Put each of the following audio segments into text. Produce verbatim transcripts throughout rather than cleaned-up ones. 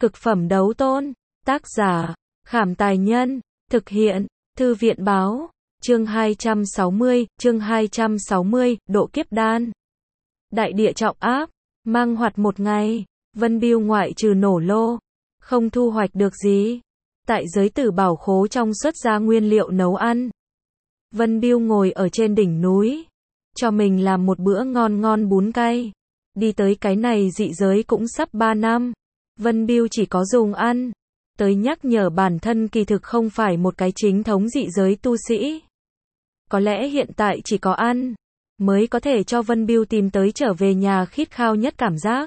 Cực phẩm đấu tôn. Tác giả, Khảm Tài Nhân. Thực hiện, Thư viện Báo. Chương hai trăm sáu mươi, chương hai trăm sáu mươi, độ kiếp đan. Đại địa trọng áp, mang hoạt một ngày, Vân Biêu ngoại trừ nổ lô, không thu hoạch được gì. Tại giới tử bảo khố trong xuất ra nguyên liệu nấu ăn. Vân Biêu ngồi ở trên đỉnh núi, cho mình làm một bữa ngon ngon bún cay. Đi tới cái này dị giới cũng sắp ba năm. Vân Biêu chỉ có dùng ăn, tới nhắc nhở bản thân kỳ thực không phải một cái chính thống dị giới tu sĩ. Có lẽ hiện tại chỉ có ăn, mới có thể cho Vân Biêu tìm tới trở về nhà khít khao nhất cảm giác.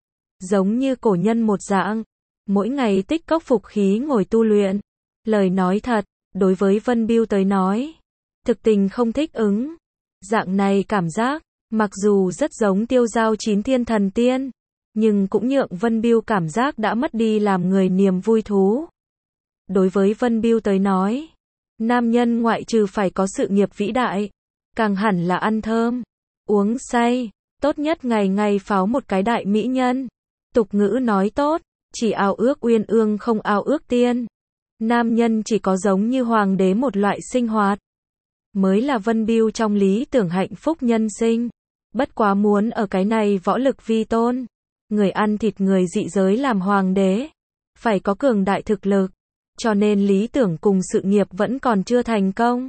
Giống như cổ nhân một dạng, mỗi ngày tích cốc phục khí ngồi tu luyện. Lời nói thật, đối với Vân Biêu tới nói, thực tình không thích ứng. Dạng này cảm giác, mặc dù rất giống tiêu giao chín thiên thần tiên, nhưng cũng nhượng Vân Biêu cảm giác đã mất đi làm người niềm vui thú. Đối với Vân Biêu tới nói, nam nhân ngoại trừ phải có sự nghiệp vĩ đại, càng hẳn là ăn thơm, uống say, tốt nhất ngày ngày pháo một cái đại mỹ nhân. Tục ngữ nói tốt, chỉ ao ước uyên ương không ao ước tiên. Nam nhân chỉ có giống như hoàng đế một loại sinh hoạt, mới là Vân Biêu trong lý tưởng hạnh phúc nhân sinh. Bất quá muốn ở cái này võ lực vi tôn, người ăn thịt người dị giới làm hoàng đế, phải có cường đại thực lực, cho nên lý tưởng cùng sự nghiệp vẫn còn chưa thành công.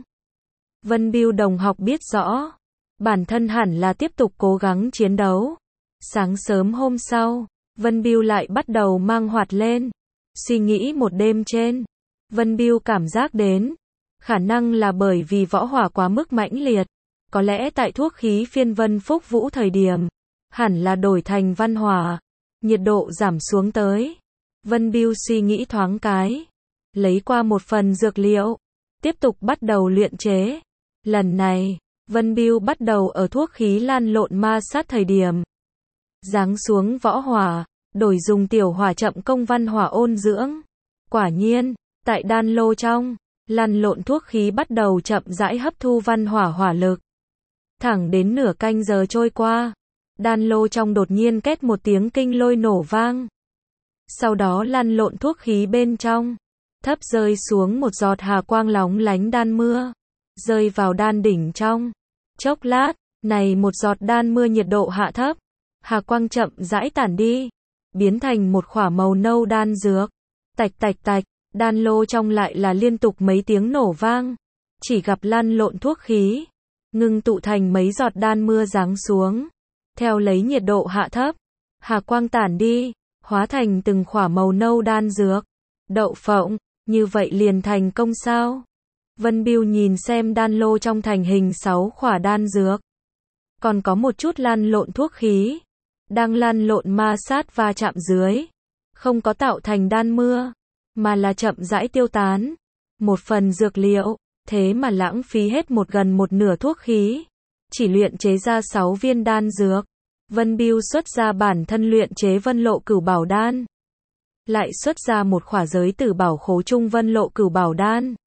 Vân Biêu đồng học biết rõ, bản thân hẳn là tiếp tục cố gắng chiến đấu. Sáng sớm hôm sau, Vân Biêu lại bắt đầu mang hoạt lên, suy nghĩ một đêm trên. Vân Biêu cảm giác đến, khả năng là bởi vì võ hỏa quá mức mãnh liệt, có lẽ tại thuốc khí phiên Vân Phúc Vũ thời điểm, hẳn là đổi thành văn hỏa, nhiệt độ giảm xuống tới. Vân Biêu suy nghĩ thoáng cái, lấy qua một phần dược liệu, tiếp tục bắt đầu luyện chế. Lần này, Vân Biêu bắt đầu ở thuốc khí lan lộn ma sát thời điểm, giáng xuống võ hỏa, đổi dùng tiểu hỏa chậm công văn hỏa ôn dưỡng. Quả nhiên, tại đan lô trong, lan lộn thuốc khí bắt đầu chậm rãi hấp thu văn hỏa hỏa lực. Thẳng đến nửa canh giờ trôi qua, đan lô trong đột nhiên két một tiếng kinh lôi nổ vang. Sau đó lan lộn thuốc khí bên trong, thấp rơi xuống một giọt hà quang lóng lánh đan mưa, rơi vào đan đỉnh trong. Chốc lát, này một giọt đan mưa nhiệt độ hạ thấp, hà quang chậm rãi tản đi, biến thành một khỏa màu nâu đan dược. Tạch tạch tạch, đan lô trong lại là liên tục mấy tiếng nổ vang, chỉ gặp lan lộn thuốc khí, ngưng tụ thành mấy giọt đan mưa giáng xuống. Theo lấy nhiệt độ hạ thấp, hà quang tản đi, hóa thành từng khỏa màu nâu đan dược. Đậu phộng, như vậy liền thành công sao? Vân Biêu nhìn xem đan lô trong thành hình sáu khỏa đan dược. Còn có một chút lan lộn thuốc khí, đang lan lộn ma sát va chạm dưới, không có tạo thành đan mưa, mà là chậm rãi tiêu tán. Một phần dược liệu, thế mà lãng phí hết một gần một nửa thuốc khí, chỉ luyện chế ra sáu viên đan dược. Vân Biêu xuất ra bản thân luyện chế Vân Lộ Cửu Bảo Đan, lại xuất ra một khỏa giới tử bảo khố trung Vân Lộ Cửu Bảo Đan.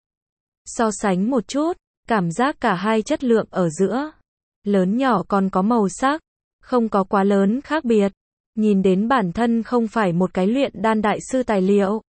So sánh một chút, cảm giác cả hai chất lượng ở giữa, lớn nhỏ còn có màu sắc, không có quá lớn khác biệt. Nhìn đến bản thân không phải một cái luyện đan đại sư tài liệu,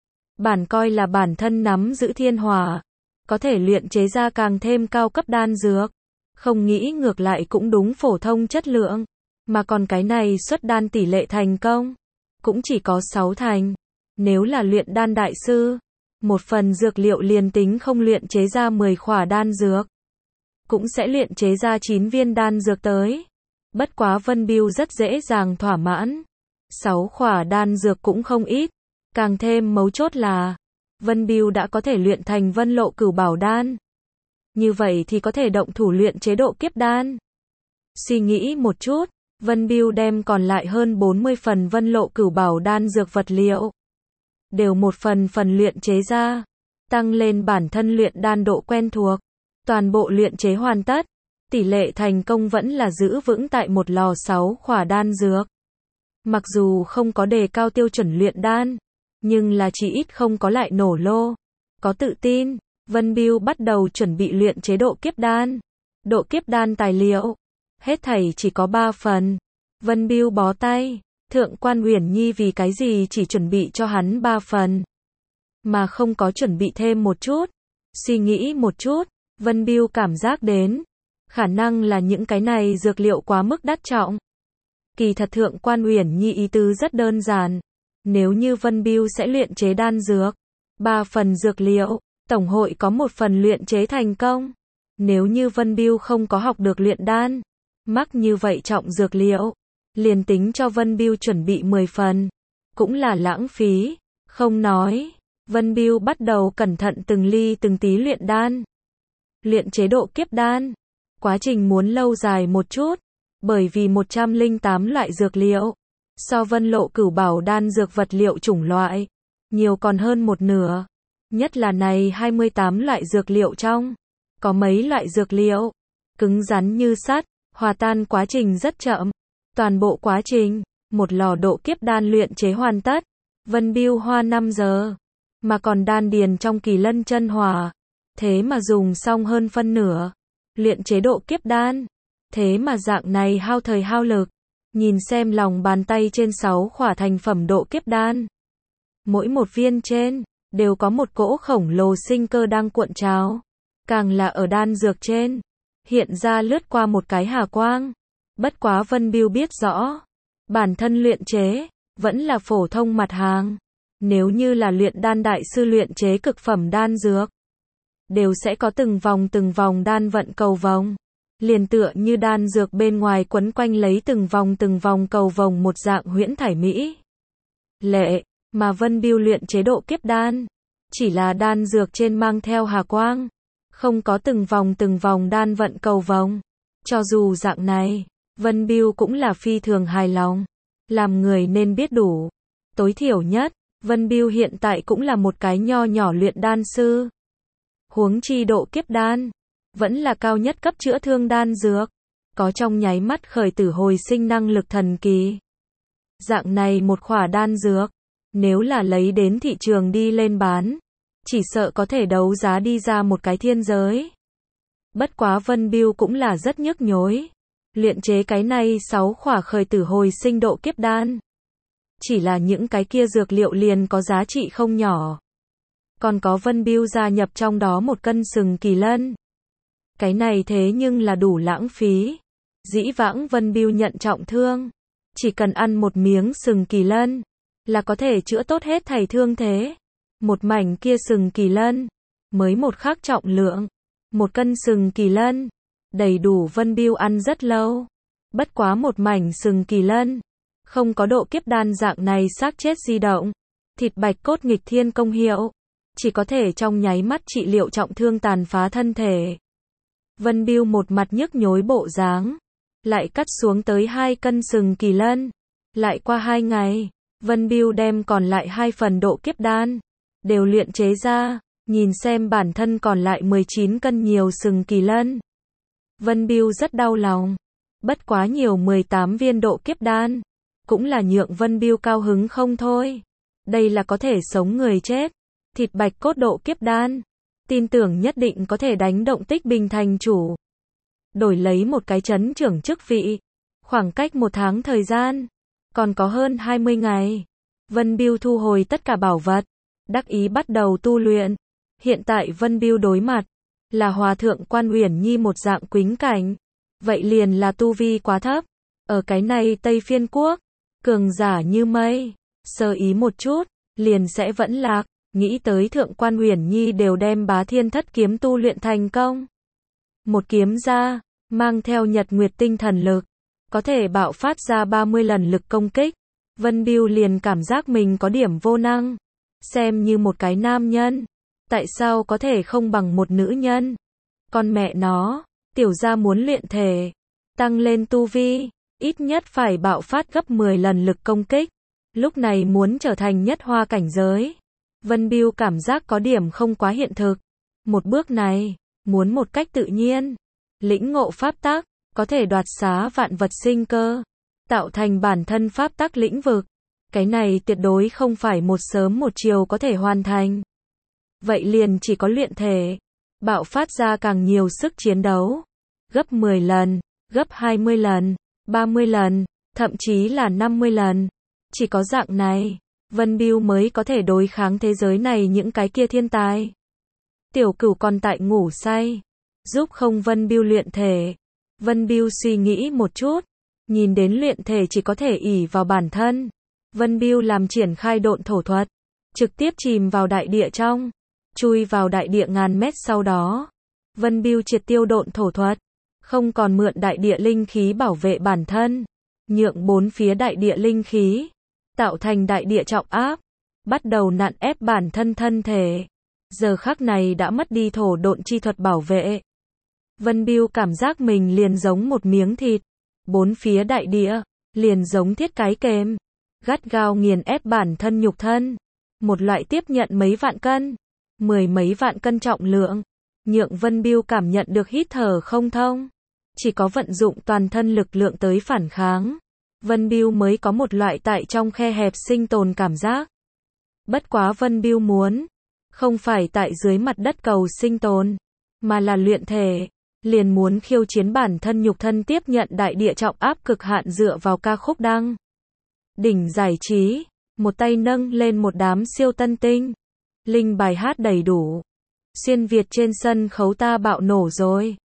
bản coi là bản thân nắm giữ thiên hỏa, có thể luyện chế ra càng thêm cao cấp đan dược. Không nghĩ ngược lại cũng đúng phổ thông chất lượng, mà còn cái này xuất đan tỷ lệ thành công cũng chỉ có sáu thành. Nếu là luyện đan đại sư, một phần dược liệu liền tính không luyện chế ra mười khỏa đan dược, cũng sẽ luyện chế ra chín viên đan dược tới. Bất quá Vân Biêu rất dễ dàng thỏa mãn, sáu khỏa đan dược cũng không ít. Càng thêm mấu chốt là, Vân Biêu đã có thể luyện thành Vân Lộ Cửu Bảo Đan. Như vậy thì có thể động thủ luyện chế độ kiếp đan. Suy nghĩ một chút, Vân Biêu đem còn lại hơn bốn mươi phần Vân Lộ Cửu Bảo Đan dược vật liệu, đều một phần phần luyện chế ra, tăng lên bản thân luyện đan độ quen thuộc. Toàn bộ luyện chế hoàn tất, tỷ lệ thành công vẫn là giữ vững tại một lò sáu khỏa đan dược. Mặc dù không có đề cao tiêu chuẩn luyện đan, nhưng là chỉ ít không có lại nổ lô. Có tự tin, Vân Biêu bắt đầu chuẩn bị luyện chế độ kiếp đan. Độ kiếp đan tài liệu, hết thảy chỉ có ba phần. Vân Biêu bó tay, Thượng quan Uyển Nhi vì cái gì chỉ chuẩn bị cho hắn ba phần, mà không có chuẩn bị thêm một chút. Suy nghĩ một chút, Vân Bưu cảm giác đến, khả năng là những cái này dược liệu quá mức đắt trọng. Kỳ thật Thượng quan Uyển Nhi ý tứ rất đơn giản. Nếu như Vân Bưu sẽ luyện chế đan dược, ba phần dược liệu, tổng hội có một phần luyện chế thành công. Nếu như Vân Bưu không có học được luyện đan, mắc như vậy trọng dược liệu, liền tính cho Vân Bưu chuẩn bị mười phần, cũng là lãng phí. Không nói, Vân Bưu bắt đầu cẩn thận từng ly từng tí luyện đan. Luyện chế độ kiếp đan, quá trình muốn lâu dài một chút, bởi vì một trăm lẻ tám loại dược liệu, so Vân Lộ Cửu Bảo đan dược vật liệu chủng loại, nhiều còn hơn một nửa. Nhất là này hai mươi tám loại dược liệu trong, có mấy loại dược liệu, cứng rắn như sắt, hòa tan quá trình rất chậm. Toàn bộ quá trình, một lò độ kiếp đan luyện chế hoàn tất, Vân Bưu hoa năm giờ, mà còn đan điền trong Kỳ Lân chân hỏa, thế mà dùng xong hơn phân nửa. Luyện chế độ kiếp đan, thế mà dạng này hao thời hao lực. Nhìn xem lòng bàn tay trên sáu khỏa thành phẩm độ kiếp đan, mỗi một viên trên đều có một cỗ khổng lồ sinh cơ đang cuộn trào, càng là ở đan dược trên hiện ra lướt qua một cái hà quang. Bất quá Vân Bưu biết rõ, bản thân luyện chế vẫn là phổ thông mặt hàng. Nếu như là luyện đan đại sư luyện chế cực phẩm đan dược, đều sẽ có từng vòng từng vòng đan vận cầu vồng, liền tựa như đan dược bên ngoài quấn quanh lấy từng vòng từng vòng cầu vồng một dạng huyễn thải mỹ lệ. Mà Vân Bưu luyện chế độ kiếp đan, chỉ là đan dược trên mang theo hà quang, không có từng vòng từng vòng đan vận cầu vồng. Cho dù dạng này, Vân Bưu cũng là phi thường hài lòng. Làm người nên biết đủ. Tối thiểu nhất, Vân Bưu hiện tại cũng là một cái nho nhỏ luyện đan sư. Huống chi độ kiếp đan, vẫn là cao nhất cấp chữa thương đan dược, có trong nháy mắt khởi tử hồi sinh năng lực thần kỳ. Dạng này một khỏa đan dược, nếu là lấy đến thị trường đi lên bán, chỉ sợ có thể đấu giá đi ra một cái thiên giới. Bất quá Vân Bưu cũng là rất nhức nhối. Luyện chế cái này sáu khỏa khởi tử hồi sinh độ kiếp đan, chỉ là những cái kia dược liệu liền có giá trị không nhỏ. Còn có Vân Bưu gia nhập trong đó một cân sừng kỳ lân. Cái này thế nhưng là đủ lãng phí. Dĩ vãng Vân Bưu nhận trọng thương, chỉ cần ăn một miếng sừng kỳ lân, là có thể chữa tốt hết thảy thương thế. Một mảnh kia sừng kỳ lân, mới một khắc trọng lượng. Một cân sừng kỳ lân, đầy đủ Vân Bưu ăn rất lâu. Bất quá một mảnh sừng kỳ lân, không có độ kiếp đan dạng này xác chết di động, thịt bạch cốt nghịch thiên công hiệu, chỉ có thể trong nháy mắt trị liệu trọng thương tàn phá thân thể. Vân Bưu một mặt nhức nhối bộ dáng, lại cắt xuống tới hai cân sừng kỳ lân. Lại qua hai ngày, Vân Bưu đem còn lại hai phần độ kiếp đan đều luyện chế ra, nhìn xem bản thân còn lại mười chín cân nhiều sừng kỳ lân. Vân Bưu rất đau lòng. Bất quá nhiều mười tám viên độ kiếp đan, cũng là nhượng Vân Bưu cao hứng không thôi. Đây là có thể sống người chết. Thịt bạch cốt độ kiếp đan, tin tưởng nhất định có thể đánh động Tích Bình thành chủ. Đổi lấy một cái trấn trưởng chức vị. Khoảng cách một tháng thời gian, còn có hơn hai mươi ngày. Vân Bưu thu hồi tất cả bảo vật, đắc ý bắt đầu tu luyện. Hiện tại Vân Bưu đối mặt là Hòa thượng Quan Uyển Nhi một dạng quính cảnh. Vậy liền là tu vi quá thấp. Ở cái này Tây Phiên Quốc, cường giả như mây, sơ ý một chút, liền sẽ vẫn lạc. Nghĩ tới Thượng quan Uyển Nhi đều đem Bá Thiên Thất kiếm tu luyện thành công. Một kiếm ra, mang theo nhật nguyệt tinh thần lực, có thể bạo phát ra ba mươi lần lực công kích. Vân Bưu liền cảm giác mình có điểm vô năng. Xem như một cái nam nhân, tại sao có thể không bằng một nữ nhân? Con mẹ nó, tiểu gia muốn luyện thể, tăng lên tu vi, ít nhất phải bạo phát gấp mười lần lực công kích. Lúc này muốn trở thành nhất hoa cảnh giới, Vân Bưu cảm giác có điểm không quá hiện thực. Một bước này, muốn một cách tự nhiên, lĩnh ngộ pháp tắc, có thể đoạt xá vạn vật sinh cơ, tạo thành bản thân pháp tắc lĩnh vực. Cái này tuyệt đối không phải một sớm một chiều có thể hoàn thành. Vậy liền chỉ có luyện thể, bạo phát ra càng nhiều sức chiến đấu, gấp mười lần, gấp hai mươi lần, ba mươi lần, thậm chí là năm mươi lần. Chỉ có dạng này, Vân Bưu mới có thể đối kháng thế giới này những cái kia thiên tài. Tiểu Cửu còn tại ngủ say, giúp không Vân Bưu luyện thể. Vân Bưu suy nghĩ một chút, nhìn đến luyện thể chỉ có thể ỷ vào bản thân. Vân Bưu làm triển khai độn thổ thuật, trực tiếp chìm vào đại địa trong, chui vào đại địa ngàn mét sau đó. Vân Bưu triệt tiêu độn thổ thuật, không còn mượn đại địa linh khí bảo vệ bản thân, nhượng bốn phía đại địa linh khí, tạo thành đại địa trọng áp, bắt đầu nặn ép bản thân thân thể. Giờ khắc này đã mất đi thổ độn chi thuật bảo vệ. Vân Bưu cảm giác mình liền giống một miếng thịt, bốn phía đại địa, liền giống thiết cái kềm, gắt gao nghiền ép bản thân nhục thân. Một loại tiếp nhận mấy vạn cân, mười mấy vạn cân trọng lượng, nhượng Vân Bưu cảm nhận được hít thở không thông. Chỉ có vận dụng toàn thân lực lượng tới phản kháng, Vân Bưu mới có một loại tại trong khe hẹp sinh tồn cảm giác. Bất quá Vân Bưu muốn, không phải tại dưới mặt đất cầu sinh tồn, mà là luyện thể, liền muốn khiêu chiến bản thân nhục thân tiếp nhận đại địa trọng áp cực hạn dựa vào ca khúc đăng. Đỉnh giải trí, một tay nâng lên một đám siêu tân tinh, linh bài hát đầy đủ. Xuyên Việt trên sân khấu ta bạo nổ rồi.